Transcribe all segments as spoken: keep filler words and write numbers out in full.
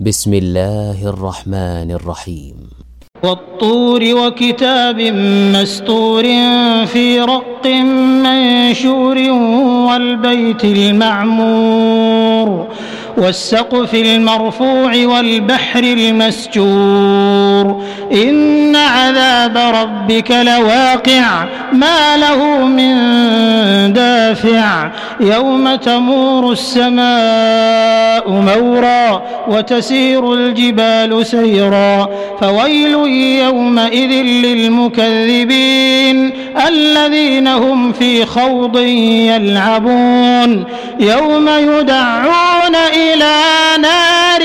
بسم الله الرحمن الرحيم. والطور وكتاب مسطور في رق منشور والبيت المعمور والسقف المرفوع والبحر المسجور إن عذاب ربك لواقع ما له من دافع يوم تمور السماء مورا وتسير الجبال سيرا فويل يومئذ للمكذبين الذين هم في خوض يلعبون يوم يدعون إلى نار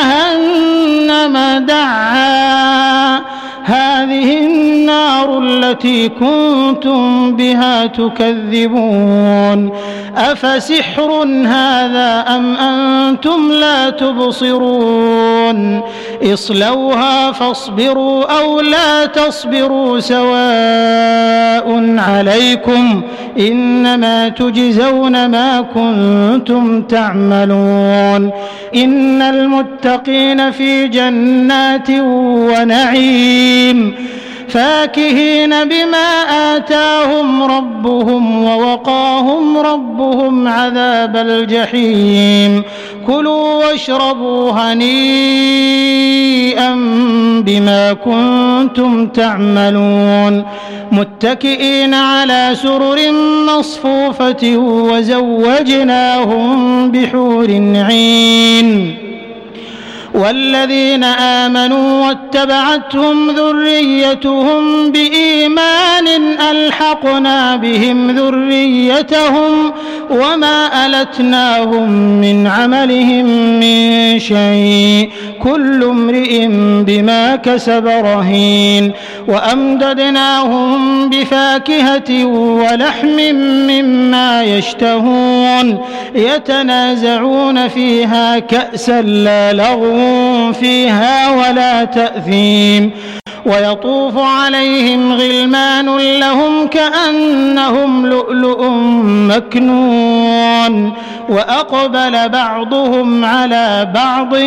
جهنم دعا هذه النار التي كنتم بها تكذبون أفسحر هذا أم أنتم لا تبصرون اصلوها فاصبروا أو لا تصبروا سواء عليكم إنما تجزون ما كنتم تعملون إن المتقين في جنات ونعيم فاكهين بما آتاهم ربهم ووقاهم ربهم عذاب الجحيم كلوا واشربوا هنيئا بما كنتم تعملون متكئين على سرر مصفوفة وزوجناهم بحور عين والذين آمنوا واتبعتهم ذريتهم بإيمان ألحقنا بهم ذريتهم وما ألتناهم من عملهم من شيء كل امرئ بما كسب رهين وأمددناهم بفاكهة ولحم مما يشتهون يتنازعون فيها كأسا لا لغو فيها ولا تأثيم ويطوف عليهم غلمان لهم كأنهم لؤلؤ مكنون وأقبل بعضهم على بعض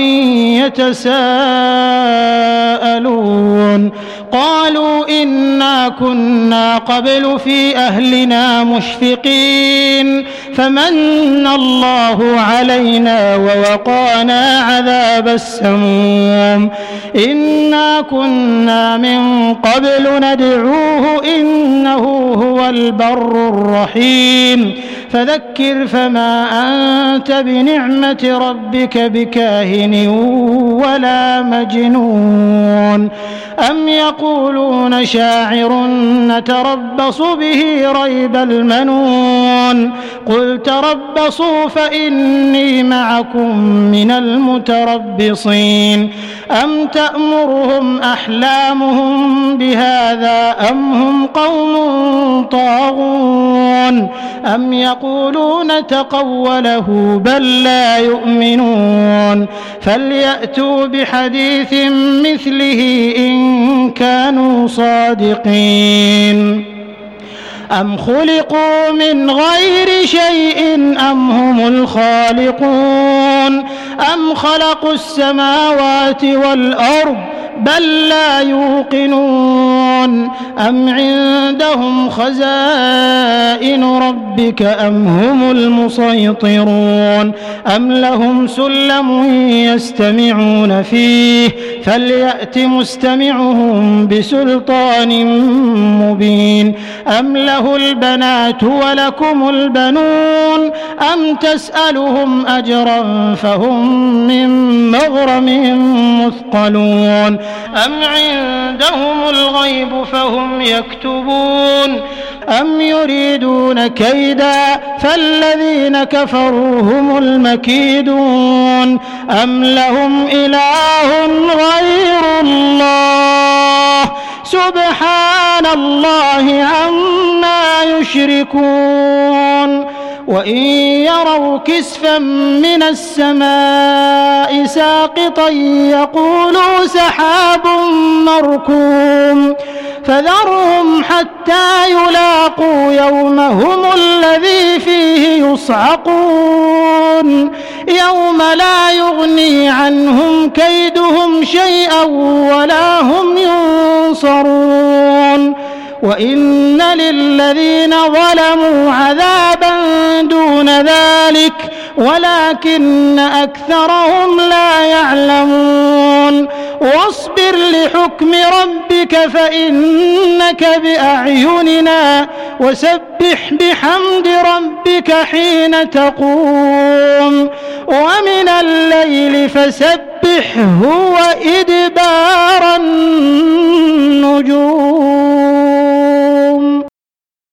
يتساءلون قالوا إنا كنا قبل في أهلنا مشفقين فمن الله علينا ووقانا عذاب السموم إنا كنا من قبل ندعوه إنه هو البر الرحيم فذكر فما أنت بنعمة ربك بكاهن ولا مجنون أم يقولون شاعر نتربص به ريب المنون قل تربصوا فإني معكم من المتربصين أم تأمرهم أحلامهم بهذا أم هم قوم طاغون أم يقولون تقوله بل لا يؤمنون فليأتوا بحديث مثله إن كانوا صادقين أم خلقوا من غير شيء أم هم الخالقون أم خلقوا السماوات والأرض بل لا يوقنون أم عندهم خزائن ربك أم هم المسيطرون أم لهم سلم يستمعون فيه فليأت مستمعهم بسلطان مبين أم له البنات ولكم البنون أم تسألهم أجرا فهم من مغرم مثقلون أم عندهم الغيب فهم يكتبون أم يريدون كيدا فالذين كفروا هم المكيدون أم لهم إله غير الله سبحان الله عما يشركون وإن يروا كسفا من السماء ساقطا يقولوا سحاب مركوم فذرهم حتى يلاقوا يومهم الذي فيه يصعقون يوم لا يغني عنهم كيدهم شيئا ولا هم ينصرون وإن للذين ظلموا عذابا دون ذلك ولكن أكثرهم لا يعلمون واصبر لحكم ربك فإنك بأعيننا وسبح بحمد ربك حين تقوم ومن الليل فسبحه وإدبار النجوم.